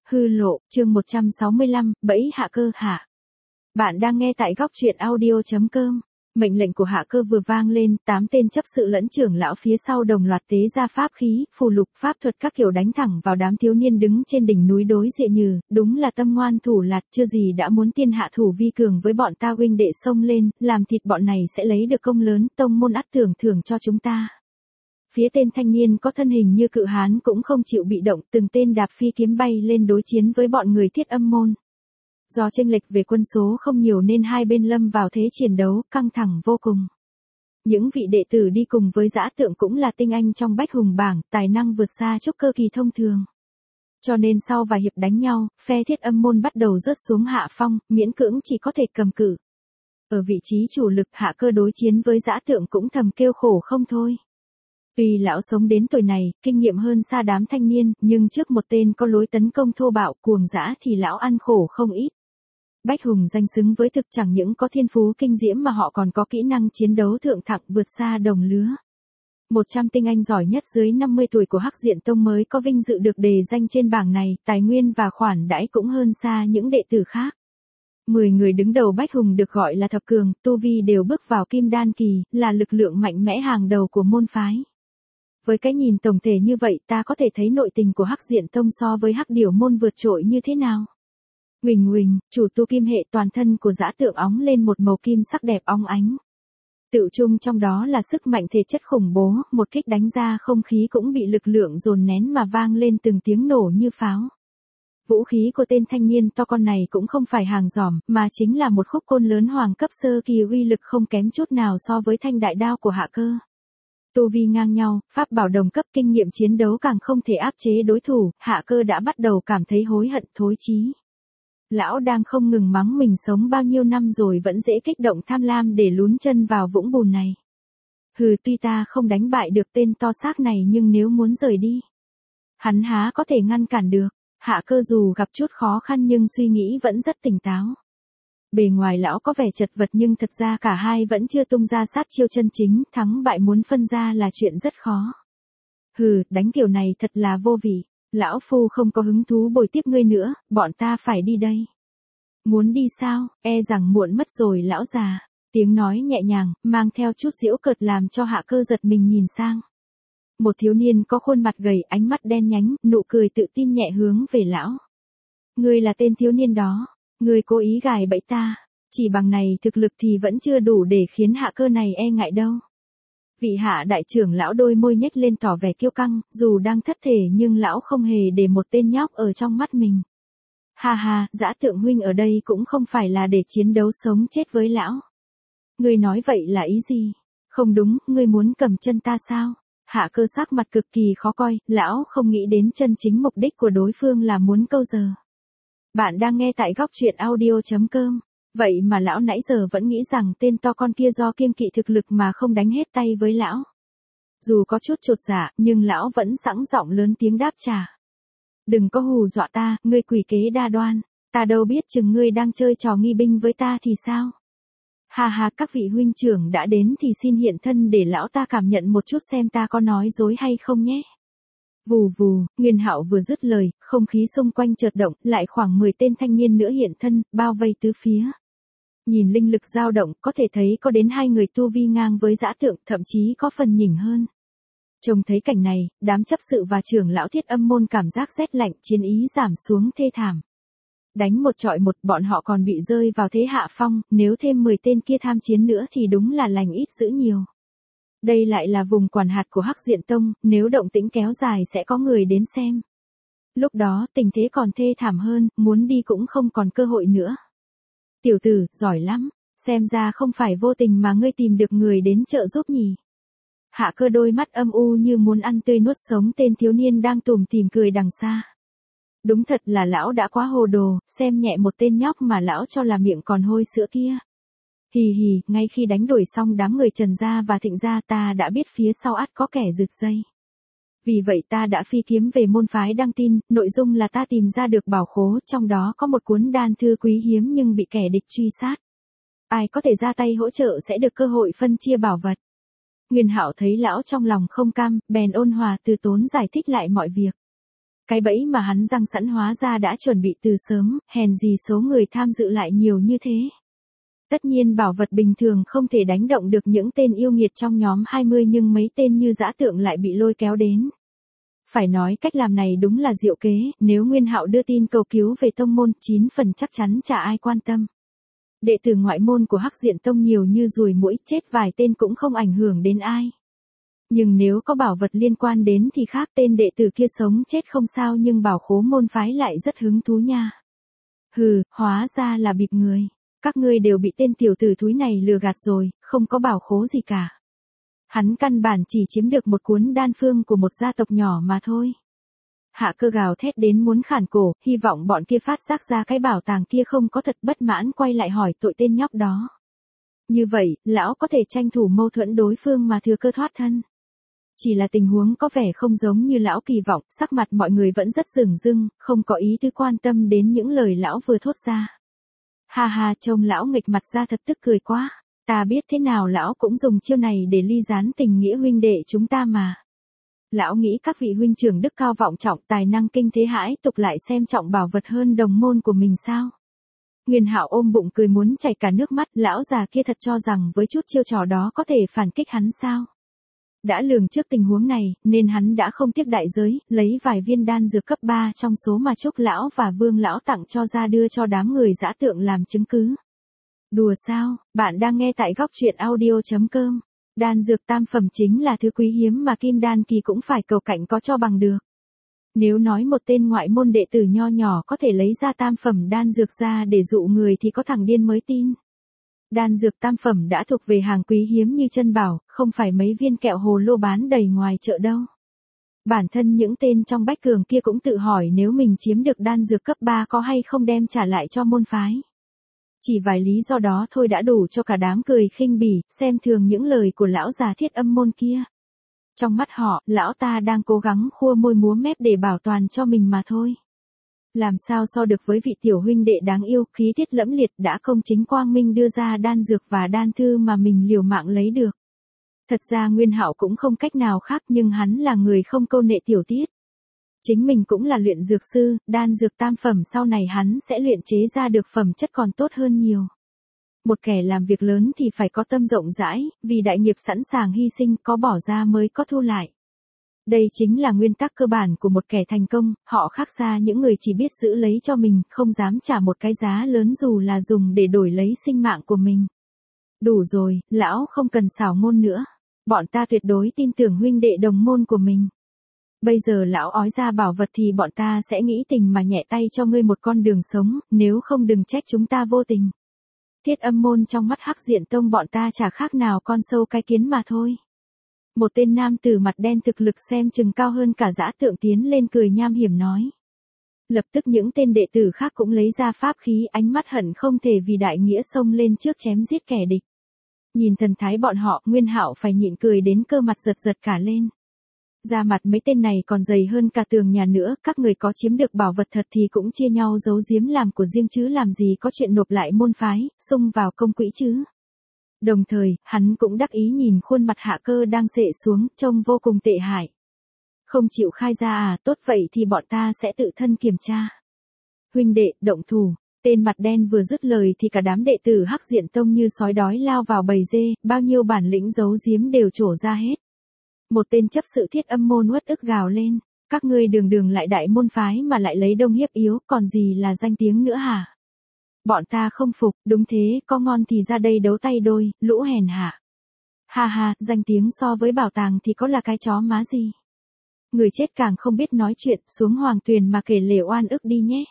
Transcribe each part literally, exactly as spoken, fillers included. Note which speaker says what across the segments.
Speaker 1: Hư lộ, chương một trăm sáu mươi lăm, bẫy hạ cơ hạ. Bạn đang nghe tại góc truyện audio chấm com. Mệnh lệnh của hạ cơ vừa vang lên, tám tên chấp sự lẫn trưởng lão phía sau đồng loạt tế ra pháp khí, phù lục, pháp thuật các kiểu đánh thẳng vào đám thiếu niên đứng trên đỉnh núi đối diện Như, đúng là tâm ngoan thủ lạt, chưa gì đã muốn tiên hạ thủ vi cường với bọn ta, huynh đệ xông lên, làm thịt bọn này sẽ lấy được công lớn, tông môn ắt thưởng thưởng cho chúng ta. Phía tên thanh niên có thân hình như cự hán cũng không chịu bị động, từng tên đạp phi kiếm bay lên đối chiến với bọn người Thiết Âm môn. Do chênh lệch về quân số không nhiều nên hai bên lâm vào thế chiến đấu, căng thẳng vô cùng. Những vị đệ tử đi cùng với Dã Tượng cũng là tinh anh trong bách hùng bảng, tài năng vượt xa trúc cơ kỳ thông thường. Cho nên sau vài hiệp đánh nhau, phe Thiết Âm môn bắt đầu rớt xuống hạ phong, miễn cưỡng chỉ có thể cầm cự. Ở vị trí chủ lực, hạ cơ đối chiến với Dã Tượng cũng thầm kêu khổ không thôi. Tuy lão sống đến tuổi này, kinh nghiệm hơn xa đám thanh niên, nhưng trước một tên có lối tấn công thô bạo cuồng dã thì lão ăn khổ không ít. Bách hùng danh xứng với thực, chẳng những có thiên phú kinh diễm mà họ còn có kỹ năng chiến đấu thượng thặng vượt xa đồng lứa. một trăm tinh anh giỏi nhất dưới năm mươi tuổi của Hắc Diện Tông mới có vinh dự được đề danh trên bảng này, tài nguyên và khoản đãi cũng hơn xa những đệ tử khác. mười người đứng đầu Bách hùng được gọi là thập cường, tu vi đều bước vào kim đan kỳ, là lực lượng mạnh mẽ hàng đầu của môn phái. Với cái nhìn tổng thể như vậy, ta có thể thấy nội tình của Hắc Diện Tông so với Hắc Điểu môn vượt trội như thế nào. Huỳnh Huỳnh, chủ tu kim hệ, toàn thân của Dã Tượng óng lên một màu kim sắc đẹp óng ánh. Tựu chung trong đó là sức mạnh thể chất khủng bố, một kích đánh ra không khí cũng bị lực lượng dồn nén mà vang lên từng tiếng nổ như pháo. Vũ khí của tên thanh niên to con này cũng không phải hàng giỏm, mà chính là một khúc côn lớn hoàng cấp sơ kỳ, uy lực không kém chút nào so với thanh đại đao của hạ cơ. Tu vi ngang nhau, pháp bảo đồng cấp, kinh nghiệm chiến đấu càng không thể áp chế đối thủ, hạ cơ đã bắt đầu cảm thấy hối hận thối chí. Lão đang không ngừng mắng mình sống bao nhiêu năm rồi vẫn dễ kích động tham lam để lún chân vào vũng bùn này. Hừ, tuy ta không đánh bại được tên to xác này nhưng nếu muốn rời đi, hắn há có thể ngăn cản được. Hạ cơ dù gặp chút khó khăn nhưng suy nghĩ vẫn rất tỉnh táo. Bề ngoài lão có vẻ chật vật nhưng thật ra cả hai vẫn chưa tung ra sát chiêu chân chính, thắng bại muốn phân ra là chuyện rất khó. Hừ, đánh kiểu này thật là vô vị, lão phu không có hứng thú bồi tiếp ngươi nữa, bọn ta phải đi đây. Muốn đi sao, e rằng muộn mất rồi lão già. Tiếng nói nhẹ nhàng, mang theo chút giễu cợt làm cho hạ cơ giật mình nhìn sang. Một thiếu niên có khuôn mặt gầy, ánh mắt đen nhánh, nụ cười tự tin nhẹ hướng về lão. Ngươi là tên thiếu niên đó. Ngươi cố ý gài bẫy ta, chỉ bằng này thực lực thì vẫn chưa đủ để khiến hạ cơ này e ngại đâu. Vị hạ đại trưởng lão đôi môi nhếch lên tỏ vẻ kiêu căng, dù đang thất thể nhưng lão không hề để một tên nhóc ở trong mắt mình. Ha ha, Dã Tượng huynh ở đây cũng không phải là để chiến đấu sống chết với lão. Ngươi nói vậy là ý gì? Không đúng, ngươi muốn cầm chân ta sao? Hạ cơ sắc mặt cực kỳ khó coi, lão không nghĩ đến chân chính mục đích của đối phương là muốn câu giờ. Bạn đang nghe tại góc truyện audio chấm com. Vậy mà lão nãy giờ vẫn nghĩ rằng tên to con kia do kiêng kỵ thực lực mà không đánh hết tay với lão. Dù có chút chột dạ, nhưng lão vẫn sẵn giọng lớn tiếng đáp trả. Đừng có hù dọa ta, ngươi quỷ kế đa đoan. Ta đâu biết chừng ngươi đang chơi trò nghi binh với ta thì sao? Hà hà, các vị huynh trưởng đã đến thì xin hiện thân để lão ta cảm nhận một chút xem ta có nói dối hay không nhé. Vù vù, Nguyên Hạo vừa dứt lời, không khí xung quanh chợt động, lại khoảng mười tên thanh niên nữa hiện thân, bao vây tứ phía. Nhìn linh lực dao động, có thể thấy có đến hai người tu vi ngang với Dã Tượng, thậm chí có phần nhỉnh hơn. Trông thấy cảnh này, đám chấp sự và trưởng lão Thiết Âm môn cảm giác rét lạnh, chiến ý giảm xuống thê thảm. Đánh một trọi một, bọn họ còn bị rơi vào thế hạ phong, nếu thêm mười tên kia tham chiến nữa thì đúng là lành ít dữ nhiều. Đây lại là vùng quản hạt của Hắc Diện Tông, nếu động tĩnh kéo dài sẽ có người đến xem. Lúc đó tình thế còn thê thảm hơn, muốn đi cũng không còn cơ hội nữa. Tiểu tử, giỏi lắm, xem ra không phải vô tình mà ngươi tìm được người đến trợ giúp nhỉ. Hạ cơ đôi mắt âm u như muốn ăn tươi nuốt sống tên thiếu niên đang tủm tỉm cười đằng xa. Đúng thật là lão đã quá hồ đồ, xem nhẹ một tên nhóc mà lão cho là miệng còn hôi sữa kia. Hì hì, ngay khi đánh đuổi xong đám người Trần gia và Thịnh gia ta đã biết phía sau ắt có kẻ rực dây. Vì vậy ta đã phi kiếm về môn phái đăng tin, nội dung là ta tìm ra được bảo khố, trong đó có một cuốn đan thư quý hiếm nhưng bị kẻ địch truy sát. Ai có thể ra tay hỗ trợ sẽ được cơ hội phân chia bảo vật. Nguyên Hạo thấy lão trong lòng không cam, bèn ôn hòa từ tốn giải thích lại mọi việc. Cái bẫy mà hắn răng sẵn hóa ra đã chuẩn bị từ sớm, hèn gì số người tham dự lại nhiều như thế. Tất nhiên bảo vật bình thường không thể đánh động được những tên yêu nghiệt trong nhóm hai mươi nhưng mấy tên như dã tượng lại bị lôi kéo đến. Phải nói cách làm này đúng là diệu kế, nếu Nguyên Hạo đưa tin cầu cứu về tông môn, chín phần chắc chắn chả ai quan tâm. Đệ tử ngoại môn của Hắc Diện Tông nhiều như ruồi muỗi, chết vài tên cũng không ảnh hưởng đến ai. Nhưng nếu có bảo vật liên quan đến thì khác, tên đệ tử kia sống chết không sao nhưng bảo khố môn phái lại rất hứng thú nha. Hừ, hóa ra là bịp người. Các ngươi đều bị tên tiểu tử thúi này lừa gạt rồi, không có bảo khố gì cả. Hắn căn bản chỉ chiếm được một cuốn đan phương của một gia tộc nhỏ mà thôi. Hạ Cơ gào thét đến muốn khản cổ, hy vọng bọn kia phát giác ra cái bảo tàng kia không có thật, bất mãn quay lại hỏi tội tên nhóc đó. Như vậy, lão có thể tranh thủ mâu thuẫn đối phương mà thừa cơ thoát thân. Chỉ là tình huống có vẻ không giống như lão kỳ vọng, sắc mặt mọi người vẫn rất rừng rưng, không có ý tư quan tâm đến những lời lão vừa thốt ra. Ha ha, trông lão nghịch mặt ra thật tức cười quá, ta biết thế nào lão cũng dùng chiêu này để ly gián tình nghĩa huynh đệ chúng ta mà. Lão nghĩ các vị huynh trưởng đức cao vọng trọng, tài năng kinh thế hãi tục lại xem trọng bảo vật hơn đồng môn của mình sao? Nguyên Hạo ôm bụng cười muốn chảy cả nước mắt, lão già kia thật cho rằng với chút chiêu trò đó có thể phản kích hắn sao? Đã lường trước tình huống này, nên hắn đã không tiếc đại giới, lấy vài viên đan dược cấp ba trong số mà Trúc lão và Vương lão tặng cho ra đưa cho đám người dã tượng làm chứng cứ. Đùa sao, bạn đang nghe tại góc truyện audio chấm com. Đan dược tam phẩm chính là thứ quý hiếm mà Kim Đan kỳ cũng phải cầu cạnh có cho bằng được. Nếu nói một tên ngoại môn đệ tử nho nhỏ có thể lấy ra tam phẩm đan dược ra để dụ người thì có thằng điên mới tin. Đan dược tam phẩm đã thuộc về hàng quý hiếm như chân bảo, không phải mấy viên kẹo hồ lô bán đầy ngoài chợ đâu. Bản thân những tên trong bách cường kia cũng tự hỏi nếu mình chiếm được đan dược cấp ba có hay không đem trả lại cho môn phái. Chỉ vài lý do đó thôi đã đủ cho cả đám cười khinh bỉ, xem thường những lời của lão già Thiết Âm môn kia. Trong mắt họ, lão ta đang cố gắng khua môi múa mép để bảo toàn cho mình mà thôi. Làm sao so được với vị tiểu huynh đệ đáng yêu, khí tiết lẫm liệt đã công chính quang minh đưa ra đan dược và đan thư mà mình liều mạng lấy được. Thật ra Nguyên Hạo cũng không cách nào khác nhưng hắn là người không câu nệ tiểu tiết. Chính mình cũng là luyện dược sư, đan dược tam phẩm sau này hắn sẽ luyện chế ra được phẩm chất còn tốt hơn nhiều. Một kẻ làm việc lớn thì phải có tâm rộng rãi, vì đại nghiệp sẵn sàng hy sinh, có bỏ ra mới có thu lại. Đây chính là nguyên tắc cơ bản của một kẻ thành công, họ khác xa những người chỉ biết giữ lấy cho mình, không dám trả một cái giá lớn dù là dùng để đổi lấy sinh mạng của mình. Đủ rồi, lão không cần xảo ngôn nữa. Bọn ta tuyệt đối tin tưởng huynh đệ đồng môn của mình. Bây giờ lão ói ra bảo vật thì bọn ta sẽ nghĩ tình mà nhẹ tay cho ngươi một con đường sống, nếu không đừng trách chúng ta vô tình. Thiết Âm môn trong mắt Hắc Diện Tông bọn ta chả khác nào con sâu cái kiến mà thôi. Một tên nam tử mặt đen thực lực xem chừng cao hơn cả dã tượng tiến lên cười nham hiểm nói. Lập tức những tên đệ tử khác cũng lấy ra pháp khí, ánh mắt hận không thể vì đại nghĩa xông lên trước chém giết kẻ địch. Nhìn thần thái bọn họ, Nguyên Hạo phải nhịn cười đến cơ mặt giật giật cả lên. Da mặt mấy tên này còn dày hơn cả tường nhà nữa, các người có chiếm được bảo vật thật thì cũng chia nhau giấu giếm làm của riêng chứ làm gì có chuyện nộp lại môn phái, xung vào công quỹ chứ. Đồng thời, hắn cũng đắc ý nhìn khuôn mặt Hạ Cơ đang xệ xuống, trông vô cùng tệ hại. Không chịu khai ra à, tốt vậy thì bọn ta sẽ tự thân kiểm tra. Huynh đệ, động thủ. Tên mặt đen vừa dứt lời thì cả đám đệ tử Hắc Diện Tông như sói đói lao vào bầy dê, bao nhiêu bản lĩnh giấu giếm đều trổ ra hết. Một tên chấp sự Thiết Âm môn uất ức gào lên, các ngươi đường đường lại đại môn phái mà lại lấy đông hiếp yếu, còn gì là danh tiếng nữa hả? Bọn ta không phục, đúng thế, có ngon thì ra đây đấu tay đôi, lũ hèn hạ. Ha ha, danh tiếng so với bảo tàng thì có là cái chó má gì. Người chết càng không biết nói chuyện, xuống hoàng tuyền mà kể lể oan ức đi nhé.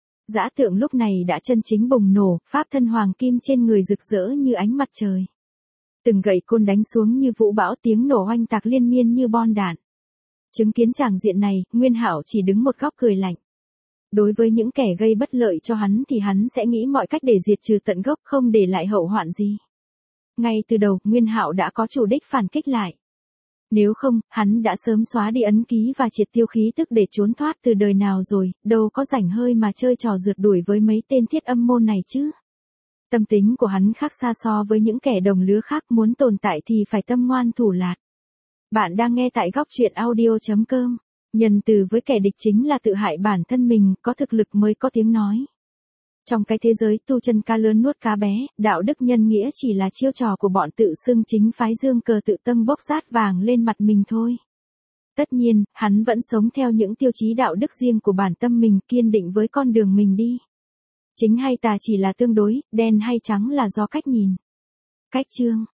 Speaker 1: Dã tượng lúc này đã chân chính bùng nổ, pháp thân hoàng kim trên người rực rỡ như ánh mặt trời. Từng gậy côn đánh xuống như vũ bão, tiếng nổ oanh tạc liên miên như bom đạn. Chứng kiến tràng diện này, Nguyên Hạo chỉ đứng một góc cười lạnh. Đối với những kẻ gây bất lợi cho hắn thì hắn sẽ nghĩ mọi cách để diệt trừ tận gốc, không để lại hậu hoạn gì. Ngay từ đầu, Nguyên Hạo đã có chủ đích phản kích lại. Nếu không, hắn đã sớm xóa đi ấn ký và triệt tiêu khí tức để trốn thoát từ đời nào rồi, đâu có rảnh hơi mà chơi trò rượt đuổi với mấy tên Thiết Âm môn này chứ. Tâm tính của hắn khác xa so với những kẻ đồng lứa khác, muốn tồn tại thì phải tâm ngoan thủ lạt. Bạn đang nghe tại góc truyện audio chấm com. Nhân từ với kẻ địch chính là tự hại bản thân mình, có thực lực mới có tiếng nói. Trong cái thế giới tu chân cá lớn nuốt cá bé, đạo đức nhân nghĩa chỉ là chiêu trò của bọn tự xưng chính phái dương cờ tự tâng bốc rát vàng lên mặt mình thôi. Tất nhiên, hắn vẫn sống theo những tiêu chí đạo đức riêng của bản tâm mình, kiên định với con đường mình đi. Chính hay tà chỉ là tương đối, đen hay trắng là do cách nhìn. Cách chương